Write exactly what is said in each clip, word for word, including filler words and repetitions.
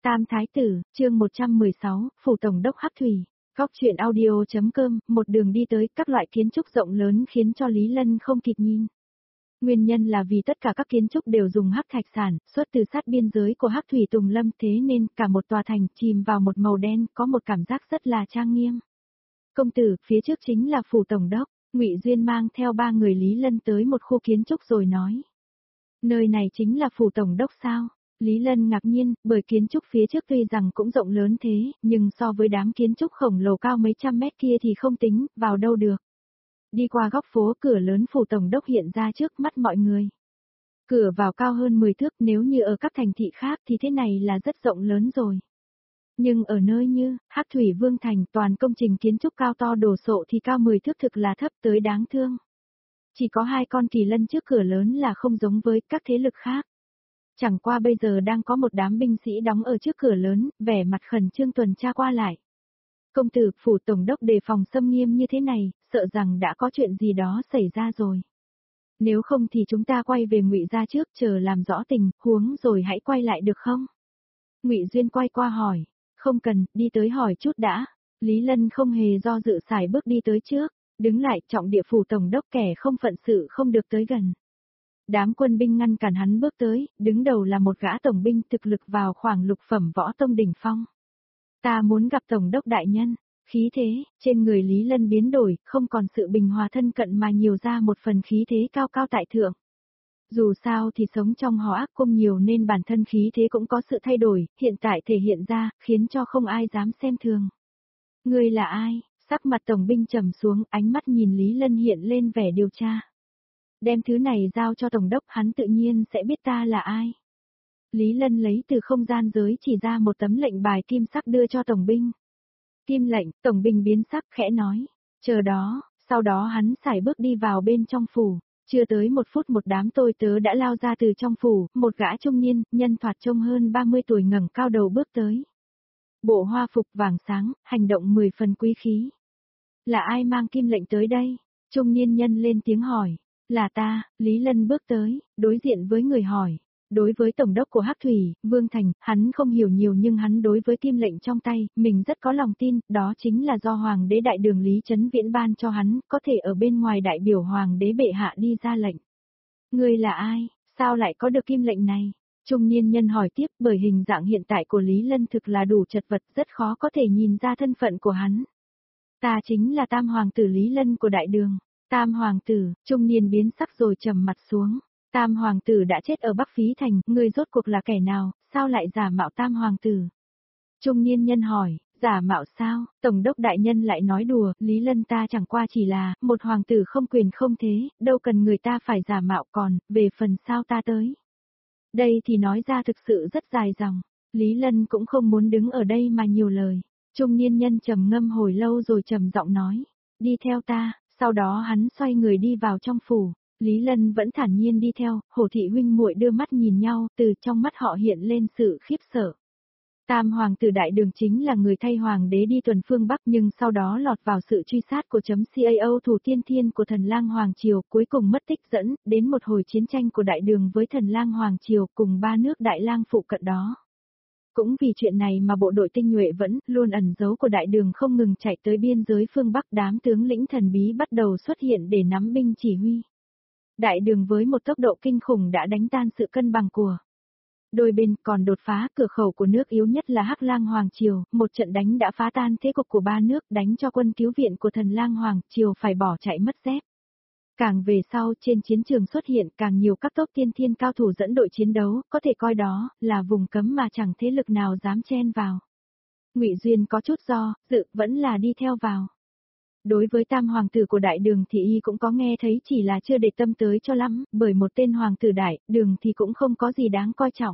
Tam Thái Tử, chương một trăm mười sáu, Phủ Tổng đốc Hắc Thủy. Góc truyện audio.com, một đường đi tới các loại kiến trúc rộng lớn khiến cho Lý Lân không kịp nhìn. Nguyên nhân là vì tất cả các kiến trúc đều dùng hắc thạch sản, xuất từ sát biên giới của Hắc Thủy Tùng Lâm, thế nên cả một tòa thành chìm vào một màu đen, có một cảm giác rất là trang nghiêm. Công tử, phía trước chính là Phủ Tổng đốc. Ngụy Duyên mang theo ba người Lý Lân tới một khu kiến trúc rồi nói. Nơi này chính là Phủ Tổng đốc sao? Lý Lân ngạc nhiên, bởi kiến trúc phía trước tuy rằng cũng rộng lớn thế, nhưng so với đám kiến trúc khổng lồ cao mấy trăm mét kia thì không tính, vào đâu được. Đi qua góc phố, cửa lớn Phủ Tổng đốc hiện ra trước mắt mọi người. Cửa vào cao hơn mười thước, nếu như ở các thành thị khác thì thế này là rất rộng lớn rồi. Nhưng ở nơi như Hắc Thủy Vương Thành, toàn công trình kiến trúc cao to đồ sộ thì cao mười thước thực là thấp tới đáng thương. Chỉ có hai con kỳ lân trước cửa lớn là không giống với các thế lực khác. Chẳng qua bây giờ đang có một đám binh sĩ đóng ở trước cửa lớn, vẻ mặt khẩn trương tuần tra qua lại. Công tử, Phủ Tổng đốc đề phòng xâm nghiêm như thế này, sợ rằng đã có chuyện gì đó xảy ra rồi. Nếu không thì chúng ta quay về Ngụy gia trước chờ làm rõ tình huống rồi hãy quay lại được không? Ngụy Duyên quay qua hỏi, không cần, đi tới hỏi chút đã. Lý Lân không hề do dự sải bước đi tới trước, đứng lại trọng địa Phủ Tổng đốc, kẻ không phận sự không được tới gần. Đám quân binh ngăn cản hắn bước tới, đứng đầu là một gã tổng binh thực lực vào khoảng lục phẩm võ tông đỉnh phong. Ta muốn gặp Tổng đốc đại nhân. Khí thế, trên người Lý Lân biến đổi, không còn sự bình hòa thân cận mà nhiều ra một phần khí thế cao cao tại thượng. Dù sao thì sống trong hò ác cung nhiều nên bản thân khí thế cũng có sự thay đổi, hiện tại thể hiện ra, khiến cho không ai dám xem thường. Ngươi là ai? Sắc mặt tổng binh trầm xuống, ánh mắt nhìn Lý Lân hiện lên vẻ điều tra. Đem thứ này giao cho Tổng đốc, hắn tự nhiên sẽ biết ta là ai. Lý Lân lấy từ không gian giới chỉ ra một tấm lệnh bài kim sắc đưa cho tổng binh. Kim lệnh, tổng binh biến sắc khẽ nói, chờ đó, sau đó hắn sải bước đi vào bên trong phủ. Chưa tới một phút một đám tôi tớ đã lao ra từ trong phủ, một gã trung niên, nhân thoạt trông hơn ba mươi tuổi ngẩng cao đầu bước tới. Bộ hoa phục vàng sáng, hành động mười phần quý khí. Là ai mang kim lệnh tới đây? Trung niên nhân lên tiếng hỏi. Là ta. Lý Lân bước tới, đối diện với người hỏi. Đối với Tổng đốc của Hắc Thủy, Vương Thành, hắn không hiểu nhiều nhưng hắn đối với kim lệnh trong tay, mình rất có lòng tin, đó chính là do Hoàng đế Đại Đường Lý Trấn Viễn ban cho hắn, có thể ở bên ngoài đại biểu Hoàng đế bệ hạ đi ra lệnh. Ngươi là ai? Sao lại có được kim lệnh này? Trung niên nhân hỏi tiếp, bởi hình dạng hiện tại của Lý Lân thực là đủ chật vật, rất khó có thể nhìn ra thân phận của hắn. Ta chính là Tam Hoàng tử Lý Lân của Đại Đường. Tam Hoàng tử, trung niên biến sắc rồi trầm mặt xuống. Tam Hoàng tử đã chết ở Bắc Phí Thành, ngươi rốt cuộc là kẻ nào, sao lại giả mạo Tam Hoàng tử? Trung niên nhân hỏi, giả mạo sao? Tổng đốc đại nhân lại nói đùa, Lý Lân ta chẳng qua chỉ là một hoàng tử không quyền không thế, đâu cần người ta phải giả mạo, còn về phần sao ta tới. Đây thì nói ra thực sự rất dài dòng, Lý Lân cũng không muốn đứng ở đây mà nhiều lời. Trung niên nhân trầm ngâm hồi lâu rồi trầm giọng nói, đi theo ta. Sau đó hắn xoay người đi vào trong phủ, Lý Lân vẫn thản nhiên đi theo, Hổ thị huynh muội đưa mắt nhìn nhau, từ trong mắt họ hiện lên sự khiếp sợ. Tam Hoàng tử Đại Đường chính là người thay Hoàng đế đi tuần phương Bắc nhưng sau đó lọt vào sự truy sát của chấm cao thủ tiên thiên của Thần Lang Hoàng Triều, cuối cùng mất tích dẫn đến một hồi chiến tranh của Đại Đường với Thần Lang Hoàng Triều cùng ba nước Đại Lang phụ cận đó. Cũng vì chuyện này mà bộ đội tinh nhuệ vẫn luôn ẩn giấu của Đại Đường không ngừng chạy tới biên giới phương Bắc, đám tướng lĩnh thần bí bắt đầu xuất hiện để nắm binh chỉ huy. Đại Đường với một tốc độ kinh khủng đã đánh tan sự cân bằng của đôi bên, còn đột phá cửa khẩu của nước yếu nhất là Hắc Lang Hoàng Triều, một trận đánh đã phá tan thế cục của ba nước, đánh cho quân cứu viện của Thần Lang Hoàng Triều phải bỏ chạy mất dép. Càng về sau trên chiến trường xuất hiện càng nhiều các tốp tiên thiên cao thủ dẫn đội chiến đấu, có thể coi đó là vùng cấm mà chẳng thế lực nào dám chen vào. Ngụy Duyên có chút do dự, vẫn là đi theo vào. Đối với Tam Hoàng tử của Đại Đường thì y cũng có nghe thấy, chỉ là chưa để tâm tới cho lắm, bởi một tên Hoàng tử Đại Đường thì cũng không có gì đáng coi trọng.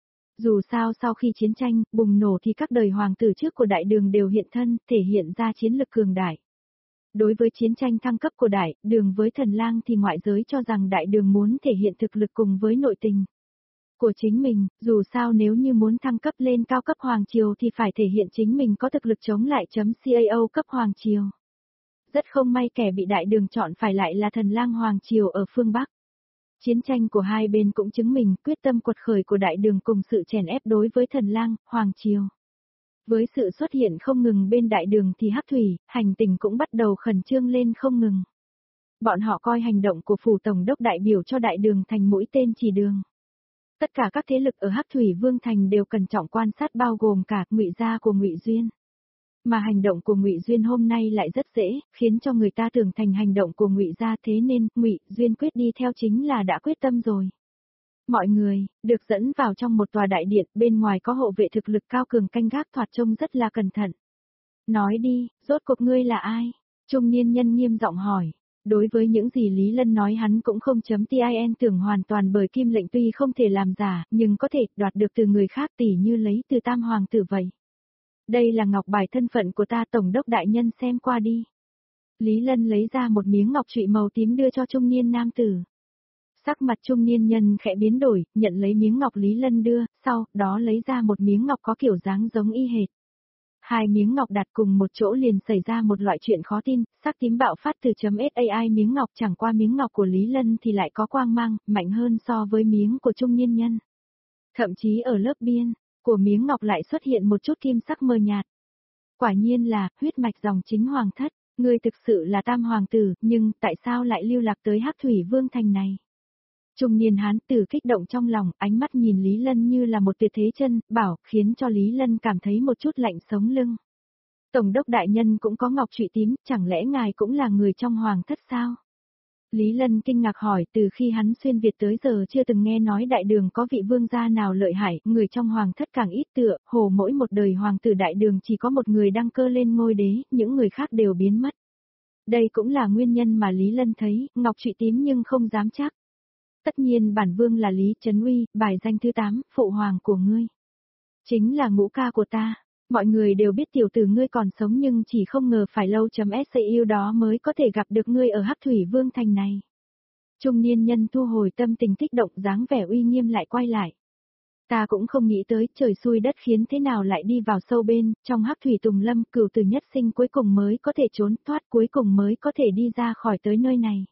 Dù sao sau khi chiến tranh bùng nổ thì các đời Hoàng tử trước của Đại Đường đều hiện thân, thể hiện ra chiến lực cường đại. Đối với chiến tranh thăng cấp của Đại Đường với Thần Lang thì ngoại giới cho rằng Đại Đường muốn thể hiện thực lực cùng với nội tình của chính mình, dù sao nếu như muốn thăng cấp lên cao cấp Hoàng Triều thì phải thể hiện chính mình có thực lực chống lại chấm cao cấp Hoàng Triều. Rất không may kẻ bị Đại Đường chọn phải lại là Thần Lang Hoàng Triều ở phương Bắc. Chiến tranh của hai bên cũng chứng minh quyết tâm quật khởi của đại đường cùng sự chèn ép đối với thần lang, hoàng triều. Với sự xuất hiện không ngừng bên đại đường thì Hắc Thủy, hành tình cũng bắt đầu khẩn trương lên không ngừng. Bọn họ coi hành động của phủ tổng đốc đại biểu cho đại đường thành mũi tên chỉ đường. Tất cả các thế lực ở Hắc Thủy Vương thành đều cẩn trọng quan sát bao gồm cả Ngụy gia của Ngụy Duyên. Mà hành động của Ngụy Duyên hôm nay lại rất dễ, khiến cho người ta tưởng thành hành động của Ngụy gia, thế nên Ngụy Duyên quyết đi theo chính là đã quyết tâm rồi. Mọi người được dẫn vào trong một tòa đại điện, bên ngoài có hộ vệ thực lực cao cường canh gác thoạt trông rất là cẩn thận. Nói đi, rốt cuộc ngươi là ai? Trung niên nhân nghiêm giọng hỏi. Đối với những gì Lý Lân nói hắn cũng không chấm tin tưởng hoàn toàn, bởi kim lệnh tuy không thể làm giả, nhưng có thể đoạt được từ người khác, tỉ như lấy từ tam hoàng tử vậy. Đây là ngọc bài thân phận của ta, tổng đốc đại nhân xem qua đi. Lý Lân lấy ra một miếng ngọc trụy màu tím đưa cho trung niên nam tử. Sắc mặt trung niên nhân khẽ biến đổi, nhận lấy miếng ngọc Lý Lân đưa, sau đó lấy ra một miếng ngọc có kiểu dáng giống y hệt. Hai miếng ngọc đặt cùng một chỗ liền xảy ra một loại chuyện khó tin, sắc tím bạo phát từ chấm sai miếng ngọc, chẳng qua miếng ngọc của Lý Lân thì lại có quang mang, mạnh hơn so với miếng của trung niên nhân. Thậm chí ở lớp biên của miếng ngọc lại xuất hiện một chút kim sắc mờ nhạt. Quả nhiên là huyết mạch dòng chính hoàng thất, ngươi thực sự là tam hoàng tử, nhưng tại sao lại lưu lạc tới Hắc Thủy Vương thành này? Trung niên hán tử kích động trong lòng, ánh mắt nhìn Lý Lân như là một tuyệt thế chân bảo, khiến cho Lý Lân cảm thấy một chút lạnh sống lưng. Tổng đốc đại nhân cũng có ngọc trụy tím, chẳng lẽ ngài cũng là người trong hoàng thất sao? Lý Lân kinh ngạc hỏi, từ khi hắn xuyên Việt tới giờ chưa từng nghe nói đại đường có vị vương gia nào lợi hại, người trong hoàng thất càng ít tựa, hồ mỗi một đời hoàng tử đại đường chỉ có một người đăng cơ lên ngôi đế, những người khác đều biến mất. Đây cũng là nguyên nhân mà Lý Lân thấy, ngọc trụy tím nhưng không dám chắc. Tất nhiên bản vương là Lý Trấn Uy, bài danh thứ tám, phụ hoàng của ngươi. Chính là ngũ ca của ta. Mọi người đều biết tiểu tử ngươi còn sống, nhưng chỉ không ngờ phải lâu chấm sau đó mới có thể gặp được ngươi ở Hắc Thủy Vương thành này. Trung niên nhân thu hồi tâm tình kích động, dáng vẻ uy nghiêm lại quay lại. Ta cũng không nghĩ tới trời xui đất khiến thế nào lại đi vào sâu bên, trong Hắc Thủy Tùng Lâm, cửu tử nhất sinh cuối cùng mới có thể trốn thoát, cuối cùng mới có thể đi ra khỏi tới nơi này.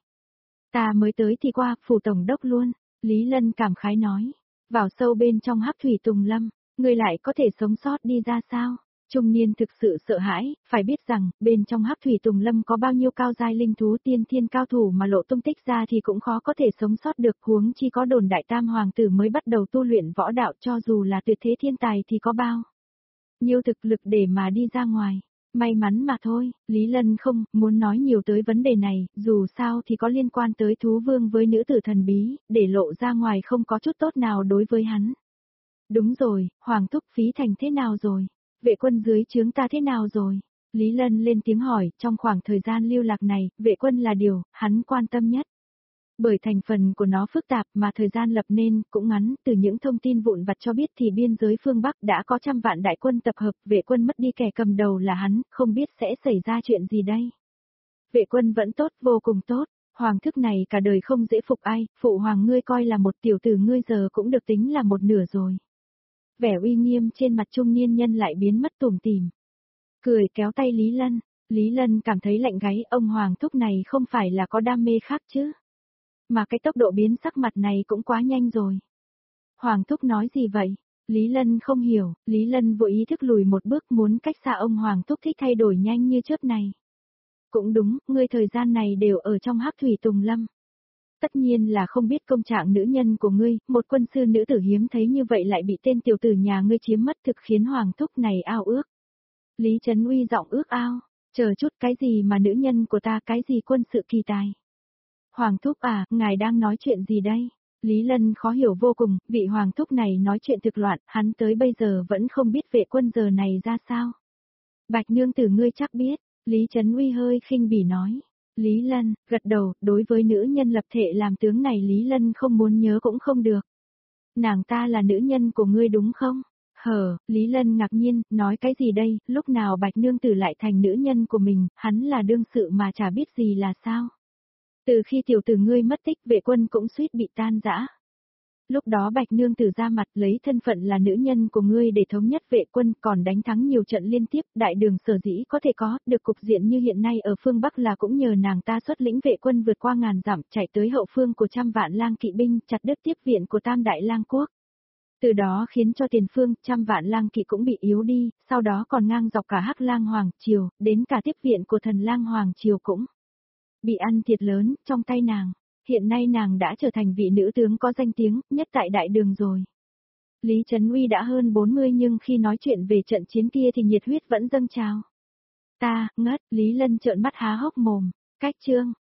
Ta mới tới thì qua, phủ tổng đốc luôn, Lý Lân cảm khái nói. Vào sâu bên trong Hắc Thủy Tùng Lâm, ngươi lại có thể sống sót đi ra sao? Trung niên thực sự sợ hãi, phải biết rằng, bên trong Hắc Thủy Tùng Lâm có bao nhiêu cao giai linh thú tiên thiên cao thủ mà lộ tung tích ra thì cũng khó có thể sống sót được, huống chi có đồn đại tam hoàng tử mới bắt đầu tu luyện võ đạo, cho dù là tuyệt thế thiên tài thì có bao nhiêu thực lực để mà đi ra ngoài. May mắn mà thôi, Lý Lân không muốn nói nhiều tới vấn đề này, dù sao thì có liên quan tới thú vương với nữ tử thần bí, để lộ ra ngoài không có chút tốt nào đối với hắn. Đúng rồi, Hoàng thúc Phí Thành thế nào rồi? Vệ quân dưới trướng ta thế nào rồi? Lý Lân lên tiếng hỏi, trong khoảng thời gian lưu lạc này, vệ quân là điều hắn quan tâm nhất. Bởi thành phần của nó phức tạp mà thời gian lập nên cũng ngắn, từ những thông tin vụn vặt cho biết thì biên giới phương Bắc đã có trăm vạn đại quân tập hợp, vệ quân mất đi kẻ cầm đầu là hắn, không biết sẽ xảy ra chuyện gì đây. Vệ quân vẫn tốt, vô cùng tốt, hoàng thức này cả đời không dễ phục ai, phụ hoàng ngươi coi là một tiểu tử ngươi giờ cũng được tính là một nửa rồi. Vẻ uy nghiêm trên mặt trung niên nhân lại biến mất tủm tỉm. Cười kéo tay Lý Lân, Lý Lân cảm thấy lạnh gáy, ông hoàng thúc này không phải là có đam mê khác chứ. Mà cái tốc độ biến sắc mặt này cũng quá nhanh rồi. Hoàng thúc nói gì vậy? Lý Lân không hiểu, Lý Lân vội ý thức lùi một bước muốn cách xa ông hoàng thúc thích thay đổi nhanh như chớp này. Cũng đúng, ngươi thời gian này đều ở trong Hắc Thủy Tùng Lâm. Tất nhiên là không biết công trạng nữ nhân của ngươi, một quân sư nữ tử hiếm thấy như vậy lại bị tên tiểu tử nhà ngươi chiếm mất, thực khiến hoàng thúc này ao ước. Lý Trấn Uy giọng ước ao, chờ chút, cái gì mà nữ nhân của ta, cái gì quân sự kỳ tài. Hoàng thúc à, ngài đang nói chuyện gì đây? Lý Lân khó hiểu vô cùng, vị hoàng thúc này nói chuyện thực loạn, hắn tới bây giờ vẫn không biết vệ quân giờ này ra sao. Bạch nương tử ngươi chắc biết, Lý Trấn Uy hơi khinh bỉ nói. Lý Lân, gật đầu, đối với nữ nhân lập thể làm tướng này Lý Lân không muốn nhớ cũng không được. Nàng ta là nữ nhân của ngươi đúng không? Hờ, Lý Lân ngạc nhiên, nói cái gì đây, lúc nào Bạch nương tử lại thành nữ nhân của mình, hắn là đương sự mà chả biết gì là sao. Từ khi tiểu tử ngươi mất tích, vệ quân cũng suýt bị tan rã. Lúc đó Bạch Nương Tử ra mặt lấy thân phận là nữ nhân của ngươi để thống nhất vệ quân, còn đánh thắng nhiều trận liên tiếp, đại đường sở dĩ có thể có, được cục diện như hiện nay ở phương Bắc là cũng nhờ nàng ta xuất lĩnh vệ quân vượt qua ngàn dặm, chạy tới hậu phương của trăm vạn lang kỵ binh, chặt đứt tiếp viện của Tam Đại Lang Quốc. Từ đó khiến cho tiền phương, trăm vạn lang kỵ cũng bị yếu đi, sau đó còn ngang dọc cả Hắc Lang Hoàng Triều, đến cả tiếp viện của Thần Lang Hoàng Triều cũng bị ăn thiệt lớn, trong tay nàng. Hiện nay nàng đã trở thành vị nữ tướng có danh tiếng nhất tại đại đường rồi. Lý Trấn Uy đã hơn bốn mươi nhưng khi nói chuyện về trận chiến kia thì nhiệt huyết vẫn dâng trào. Ta, ngất, Lý Lân trợn mắt há hốc mồm, cách chương.